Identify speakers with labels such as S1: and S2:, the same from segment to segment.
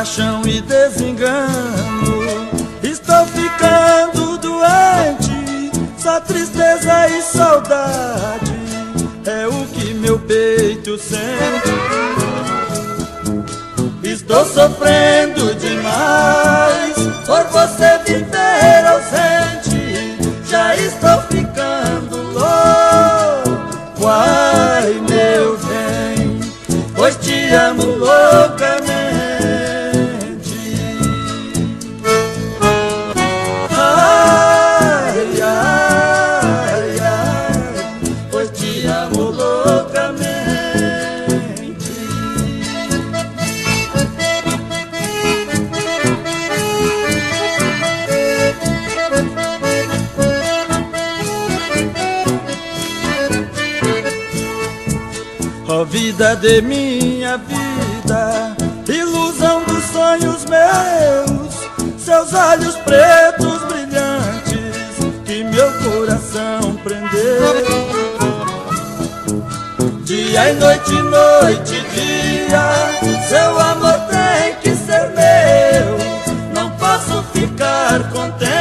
S1: paixão e desengano. Estou ficando doente, só tristeza e saudade é o que meu peito sente. Estou sofrendo demais por você viver ausente. Já estou ficando louco, ai meu bem, pois te amo loucamente. Ai, ai, ai, pois te amo loucamente. Ó vida de minha vida, ilusão dos sonhos meus, seus olhos pretos brilhantes que meu coração prendeu. Dia e noite, noite e dia, seu amor tem que ser meu. Não posso ficar contente,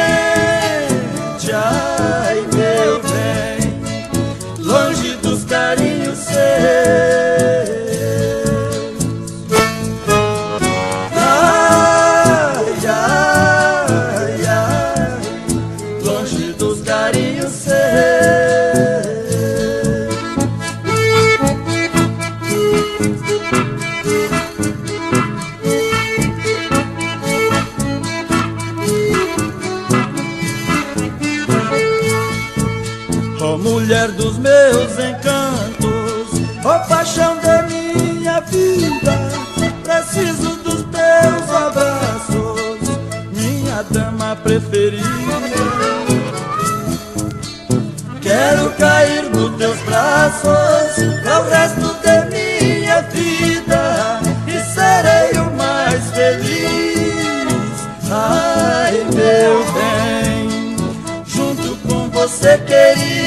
S1: ai meu bem, longe dos carinhos seus. Ai, ai, ai, longe dos carinhos seus. Ó mulher dos meus encantos, ó paixão da minha vida, preciso dos teus abraços, minha dama preferida. Quero cair nos teus braços pro resto de minha vida e serei o mais feliz. Ai meu bem, junto com você querida.